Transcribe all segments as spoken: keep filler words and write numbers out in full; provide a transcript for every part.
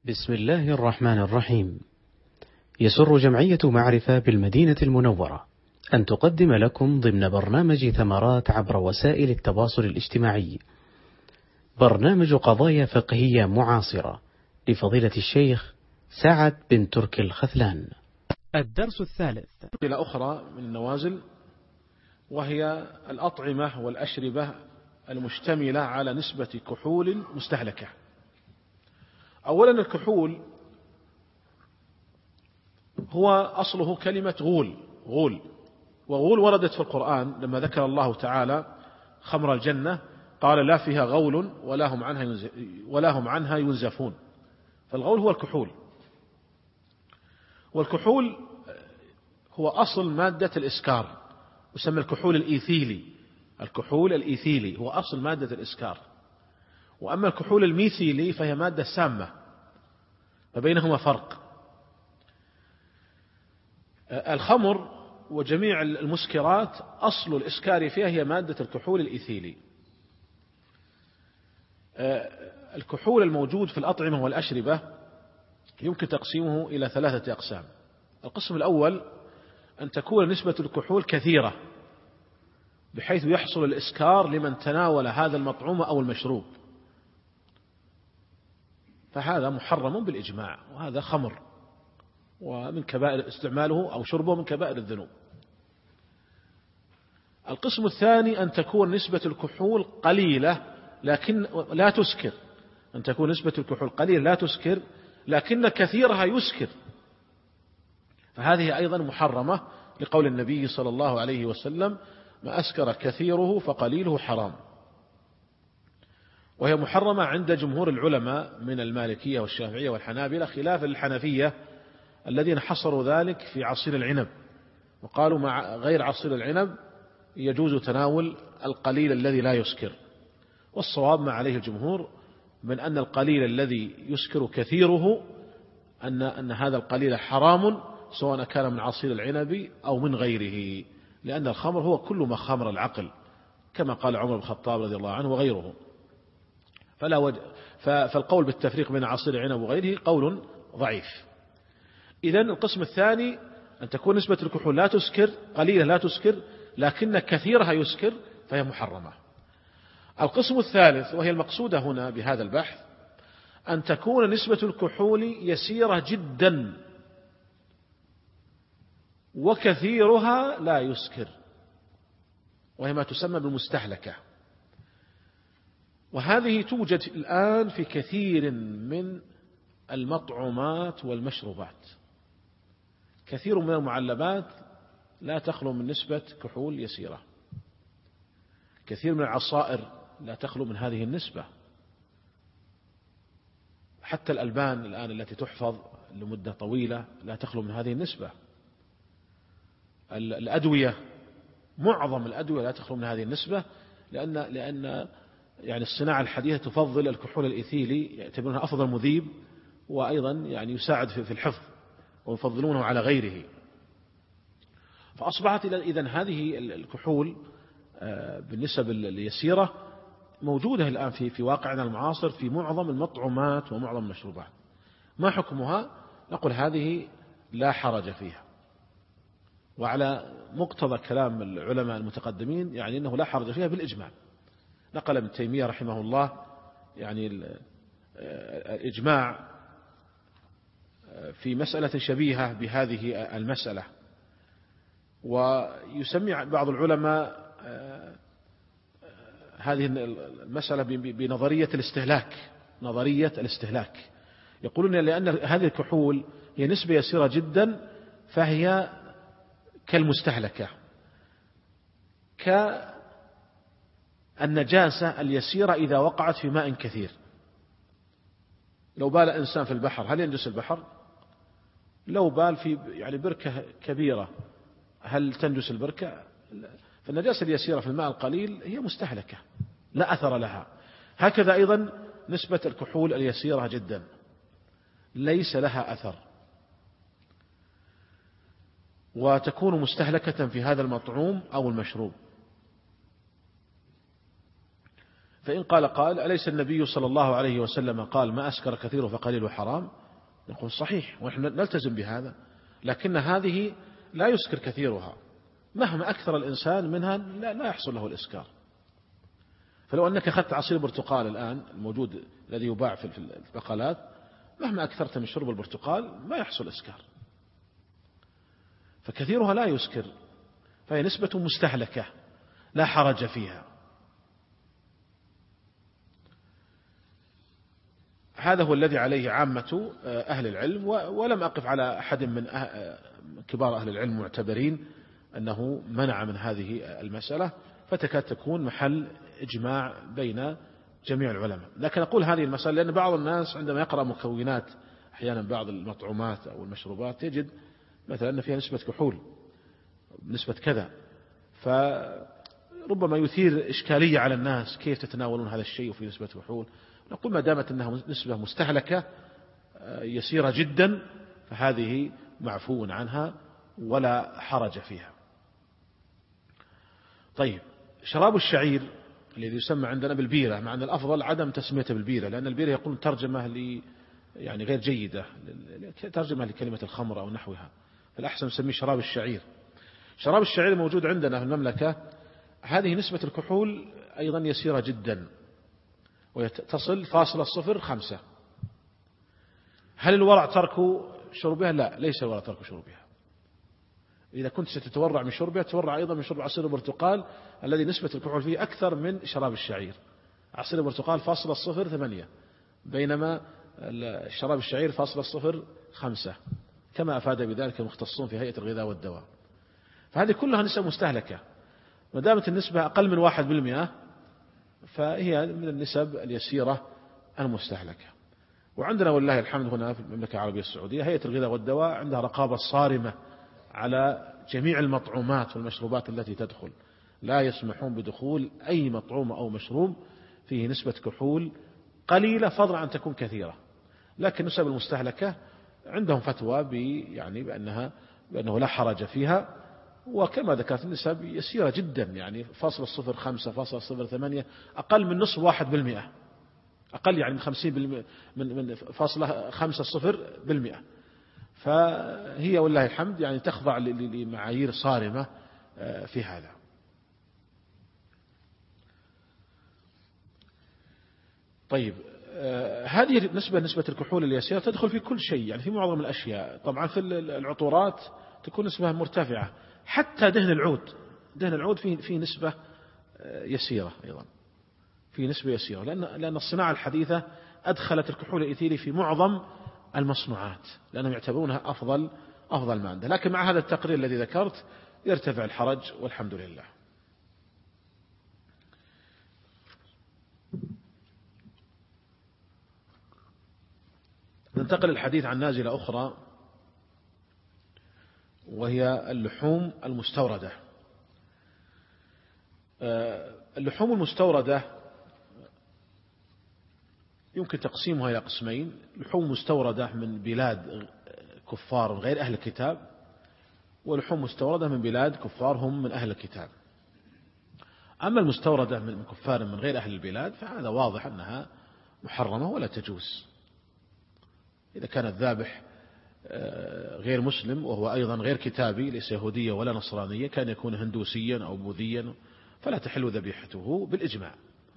بسم الله الرحمن الرحيم. يسر جمعية معرفة بالمدينة المنورة أن تقدم لكم ضمن برنامج ثمرات عبر وسائل التواصل الاجتماعي برنامج قضايا فقهية معاصرة لفضيلة الشيخ سعد بن تركي الخذلان. الدرس الثالث. إلى أخرى من النوازل، وهي الأطعمة والأشربة المشتملة على نسبة كحول مستهلكة. أولا، الكحول هو أصله كلمة غول غول وغول وردت في القرآن لما ذكر الله تعالى خمر الجنة قال لا فيها غول ولا هم عنها ولا هم عنها ينزفون. فالغول هو الكحول، والكحول هو أصل مادة الإسكار، يسمى الكحول الإيثيلي. الكحول الإيثيلي هو أصل مادة الإسكار، وأما الكحول الميثيلي فهي مادة سامة، فبينهما فرق. الخمر وجميع المسكرات أصل الإسكار فيها هي مادة الكحول الإيثيلي. الكحول الموجود في الأطعمة والأشربة يمكن تقسيمه إلى ثلاثة أقسام. القسم الأول أن تكون نسبة الكحول كثيرة بحيث يحصل الإسكار لمن تناول هذا المطعوم أو المشروب، فهذا محرم بالإجماع، وهذا خمر، ومن كبائر استعماله أو شربه من كبائر الذنوب. القسم الثاني أن تكون نسبة الكحول قليلة لكن لا تسكر، أن تكون نسبة الكحول قليلة لا تسكر لكن كثيرها يسكر، فهذه أيضا محرمة لقول النبي صلى الله عليه وسلم ما أسكر كثيره فقليله حرام. وهي محرمة عند جمهور العلماء من المالكية والشافعية والحنابلة، خلافا للحنفية الذين حصروا ذلك في عصير العنب، وقالوا مع غير عصير العنب يجوز تناول القليل الذي لا يسكر. والصواب ما عليه الجمهور من أن القليل الذي يسكر كثيره أن أن هذا القليل حرام، سواء كان من عصير العنب أو من غيره، لأن الخمر هو كل ما خمر العقل، كما قال عمر بن الخطاب رضي الله عنه وغيره. فلا وجه فالقول بالتفريق بين عصير العنب وغيره قول ضعيف. إذن القسم الثاني أن تكون نسبة الكحول لا تسكر، قليلة لا تسكر لكن كثيرها يسكر، فهي محرمة. القسم الثالث وهي المقصودة هنا بهذا البحث أن تكون نسبة الكحول يسيرة جدا وكثيرها لا يسكر، وهي ما تسمى بالمستهلكة. وهذه توجد الآن في كثير من المطعومات والمشروبات. كثير من المعلبات لا تخلو من نسبة كحول يسيرة، كثير من العصائر لا تخلو من هذه النسبة، حتى الألبان الآن التي تحفظ لمدة طويلة لا تخلو من هذه النسبة. الأدوية، معظم الأدوية لا تخلو من هذه النسبة، لأن لأن يعني الصناعة الحديثة تفضل الكحول الإيثيلي، يعتبرونها أفضل مذيب، وأيضا يعني يساعد في الحفظ، ويفضلونه على غيره. فأصبحت إذن هذه الكحول بالنسب اليسيرة موجودة الآن في في واقعنا المعاصر في معظم المطعومات ومعظم المشروبات. ما حكمها؟ نقول هذه لا حرج فيها، وعلى مقتضى كلام العلماء المتقدمين يعني أنه لا حرج فيها بالإجماع. نقل ابن تيمية رحمه الله يعني الإجماع في مسألة شبيهة بهذه المسألة، ويسمي بعض العلماء هذه المسألة بنظرية الاستهلاك. نظرية الاستهلاك يقولون لأن هذه الكحول هي نسبة يسيرة جدا، فهي كالمستهلكة، كالنجاسة اليسيرة إذا وقعت في ماء كثير. لو بال إنسان في البحر هل ينجس البحر؟ لو بال في يعني بركة كبيرة هل تنجس البركة؟ فالنجاسة اليسيرة في الماء القليل هي مستهلكة لا أثر لها. هكذا أيضا نسبة الكحول اليسيرة جدا ليس لها أثر، وتكون مستهلكة في هذا المطعوم أو المشروب. فإن قال قال أليس النبي صلى الله عليه وسلم قال ما أسكر كثيره فقليله حرام؟ نقول صحيح، ونحن نلتزم بهذا، لكن هذه لا يسكر كثيرها، مهما أكثر الإنسان منها لا, لا يحصل له الإسكار. فلو أنك أخذت عصير برتقال الآن الموجود الذي يباع في البقالات، مهما أكثرت من شرب البرتقال ما يحصل إسكار، فكثيرها لا يسكر، فهي نسبة مستهلكة لا حرج فيها. هذا هو الذي عليه عامة أهل العلم، ولم أقف على أحد من كبار أهل العلم معتبرين أنه منع من هذه المسألة، فتكاد تكون محل إجماع بين جميع العلماء. لكن أقول هذه المسألة لأن بعض الناس عندما يقرأ مكونات أحيانا بعض المطعومات أو المشروبات يجد مثلا أن فيها نسبة كحول، نسبة كذا، فربما يثير إشكالية على الناس، كيف تتناولون هذا الشيء وفي نسبة كحول؟ نقول ما دامت أنها نسبة مستهلكة يسيرة جدا فهذه معفو عنها ولا حرج فيها. طيب، شراب الشعير الذي يسمى عندنا بالبيرة، مع أن الأفضل عدم تسميته بالبيرة، لأن البيرة يقول ترجمة ل يعني غير جيدة، ترجمة لكلمة الخمر أو نحوها، فالأحسن نسميه شراب الشعير. شراب الشعير موجود عندنا في المملكة، هذه نسبة الكحول أيضا يسيرة جدا، وتصل فاصلة صفر خمسة. هل الورع ترك شربها؟ لا، ليس الورع ترك شربها. إذا كنت ستتورع من شربها تورع أيضا من شرب عصير البرتقال الذي نسبة الكحول فيه أكثر من شراب الشعير. عصير البرتقال فاصلة صفر ثمانية، بينما شراب الشعير فاصلة صفر خمسة، كما أفاد بذلك المختصون في هيئة الغذاء والدواء. فهذه كلها نسبة مستهلكة، ما دامت النسبة أقل من واحد بالمئة فهي من النسب اليسيرة المستهلكة. وعندنا والله الحمد هنا في المملكة العربية السعودية هيئة الغذاء والدواء عندها رقابة صارمة على جميع المطعومات والمشروبات التي تدخل، لا يسمحون بدخول أي مطعوم أو مشروب فيه نسبة كحول قليلة فضلا عن تكون كثيرة. لكن النسب المستهلكة عندهم فتوى يعني بأنها بأنه لا حرج فيها، وكما ذكرت النسب يسيرة جدا، يعني فاصلة صفر خمسة، فاصلة صفر ثمانية، أقل من نصف واحد بالمئة، أقل يعني من خمسين بالمئة، من من فاصلة خمسة صفر بالمئة. فهي والله الحمد يعني تخضع لمعايير صارمة في هذا. طيب، هذه نسبة نسبة الكحول اليسيرة تدخل في كل شيء، يعني في معظم الأشياء. طبعا في العطورات تكون نسبة مرتفعة، حتى دهن العود، دهن العود فيه فيه نسبة يسيرة أيضا، في نسبة يسيرة، لأن لأن الصناعة الحديثة أدخلت الكحول الإيثيلي في معظم المصنوعات لأنهم يعتبرونها أفضل أفضل مادة. لكن مع هذا التقرير الذي ذكرت يرتفع الحرج والحمد لله. ننتقل الحديث عن نازلة أخرى وهي اللحوم المستوردة. اللحوم المستوردة يمكن تقسيمها إلى قسمين: لحوم مستوردة من بلاد كفار غير أهل الكتاب، ولحوم مستوردة من بلاد كفار هم من أهل الكتاب. أما المستوردة من كفار من غير أهل البلاد فهذا واضح أنها محرمة ولا تجوز. إذا كان الذابح غير مسلم وهو أيضا غير كتابي، ليس يهودية ولا نصرانية، كان يكون هندوسيا أو بوذيا، فلا تحل ذبيحته بالإجماع.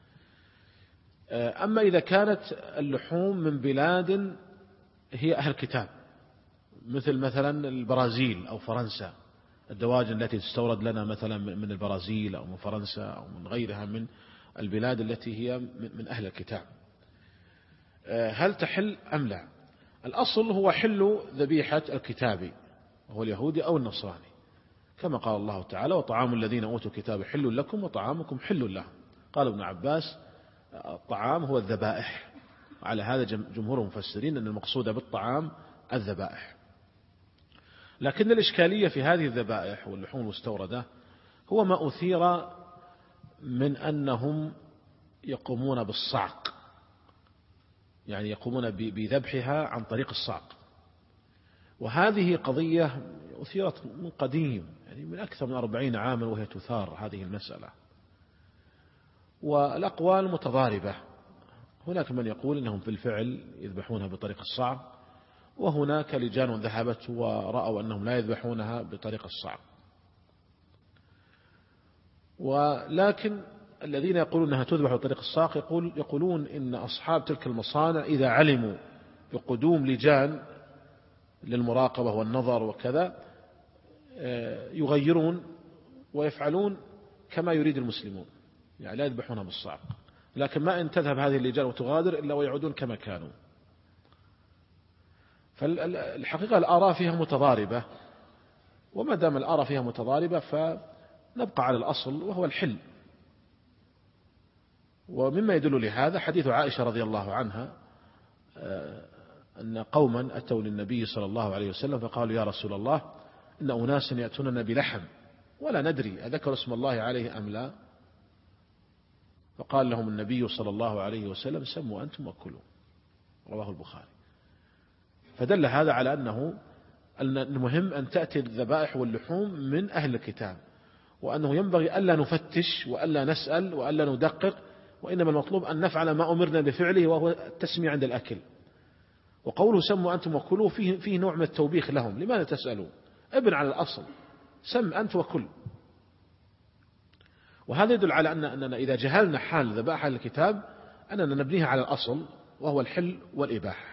أما إذا كانت اللحوم من بلاد هي أهل كتاب، مثل مثلا البرازيل أو فرنسا، الدواجن التي تستورد لنا مثلا من البرازيل أو من فرنسا أو من غيرها من البلاد التي هي من أهل الكتاب، هل تحل أم لا؟ الأصل هو حل ذبيحة الكتابي وهو اليهودي أو النصراني، كما قال الله تعالى: وطعام الذين أوتوا الكتاب حل لكم وطعامكم حل لهم. قال ابن عباس: الطعام هو الذبائح. على هذا جمهور المفسرين أن المقصود بالطعام الذبائح. لكن الإشكالية في هذه الذبائح واللحوم المستوردة هو ما أثير من أنهم يقومون بالصعق، يعني يقومون بذبحها عن طريق الصعق، وهذه قضية أثيرت من قديم، يعني من أكثر من أربعين عاما وهي تثار هذه المسألة. والأقوال متضاربة، هناك من يقول إنهم بالفعل يذبحونها بطريق الصعق، وهناك لجان ذهبت ورأوا أنهم لا يذبحونها بطريق الصعق. ولكن الذين يقولون أنها تذبح بطريق الصعق يقول يقولون إن أصحاب تلك المصانع إذا علموا بقدوم لجان للمراقبة والنظر وكذا يغيرون ويفعلون كما يريد المسلمون، يعني لا يذبحونها بالصعق، لكن ما إن تذهب هذه اللجان وتغادر إلا ويعودون كما كانوا. فالحقيقة الآراء فيها متضاربة، وما دام الآراء فيها متضاربة فنبقى على الأصل وهو الحل. ومما يدل لهذا حديث عائشة رضي الله عنها أن قوما أتوا للنبي صلى الله عليه وسلم فقالوا يا رسول الله إن أناسا يأتوننا بلحم ولا ندري أذكر اسم الله عليه أم لا، فقال لهم النبي صلى الله عليه وسلم سموا أنتم وكلوا، رواه البخاري. فدل هذا على أنه المهم أن تأتي الذبائح واللحوم من أهل الكتاب، وأنه ينبغي ألا نفتش وألا نسأل وألا ندقق، وإنما المطلوب أن نفعل ما أمرنا بفعله وهو التسمية عند الأكل. وقوله سموا أنتم وكلوا فيه, فيه نوع من التوبيخ لهم، لماذا تسألوا؟ ابن على الأصل، سم أنت وكل. وهذا يدل على أن أننا إذا جهلنا حال ذبائح الكتاب أننا نبنيها على الأصل وهو الحل والإباحة.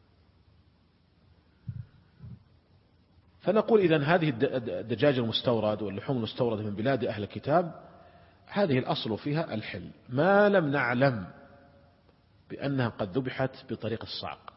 فنقول إذن هذه الدجاج المستورد واللحوم المستوردة من بلاد أهل الكتاب هذه الأصل فيها الحل، ما لم نعلم بأنها قد ذبحت بطريق الصعق.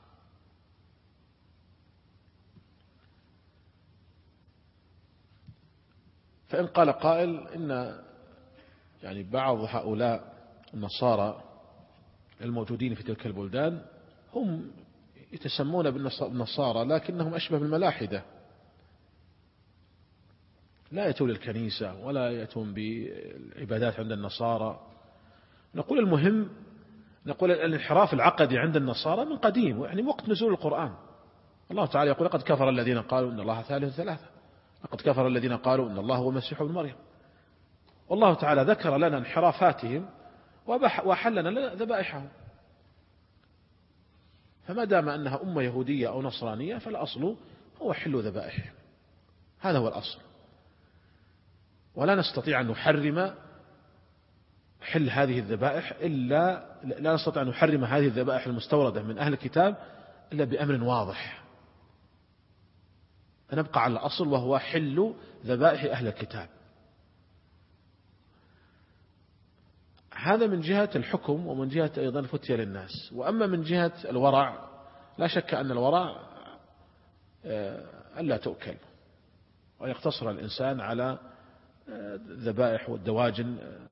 فإن قال قائل إن يعني بعض هؤلاء النصارى الموجودين في تلك البلدان هم يتسمون بالنصارى لكنهم أشبه بالملاحدة، لا يأتون للكنيسة ولا يأتون بالعبادات عند النصارى. نقول المهم نقول الانحراف العقدي عند النصارى من قديم، يعني وقت نزول القرآن الله تعالى يقول لقد كفر الذين قالوا إن الله ثالث ثلاثة، لقد كفر الذين قالوا إن الله هو المسيح ابن مريم. والله تعالى ذكر لنا انحرافاتهم وحل لنا ذبائحهم. فما دام أنها أمة يهودية أو نصرانية فالأصل هو حل ذبائحهم، هذا هو الأصل. ولا نستطيع أن نحرم حل هذه الذبائح إلا لا نستطيع أن نحرم هذه الذبائح المستوردة من أهل الكتاب إلا بأمر واضح، فنبقى على الأصل وهو حل ذبائح أهل الكتاب. هذا من جهة الحكم ومن جهة أيضا الفتية للناس. وأما من جهة الورع لا شك أن الورع ألا تؤكل ويقتصر الإنسان على الذبائح والدواجن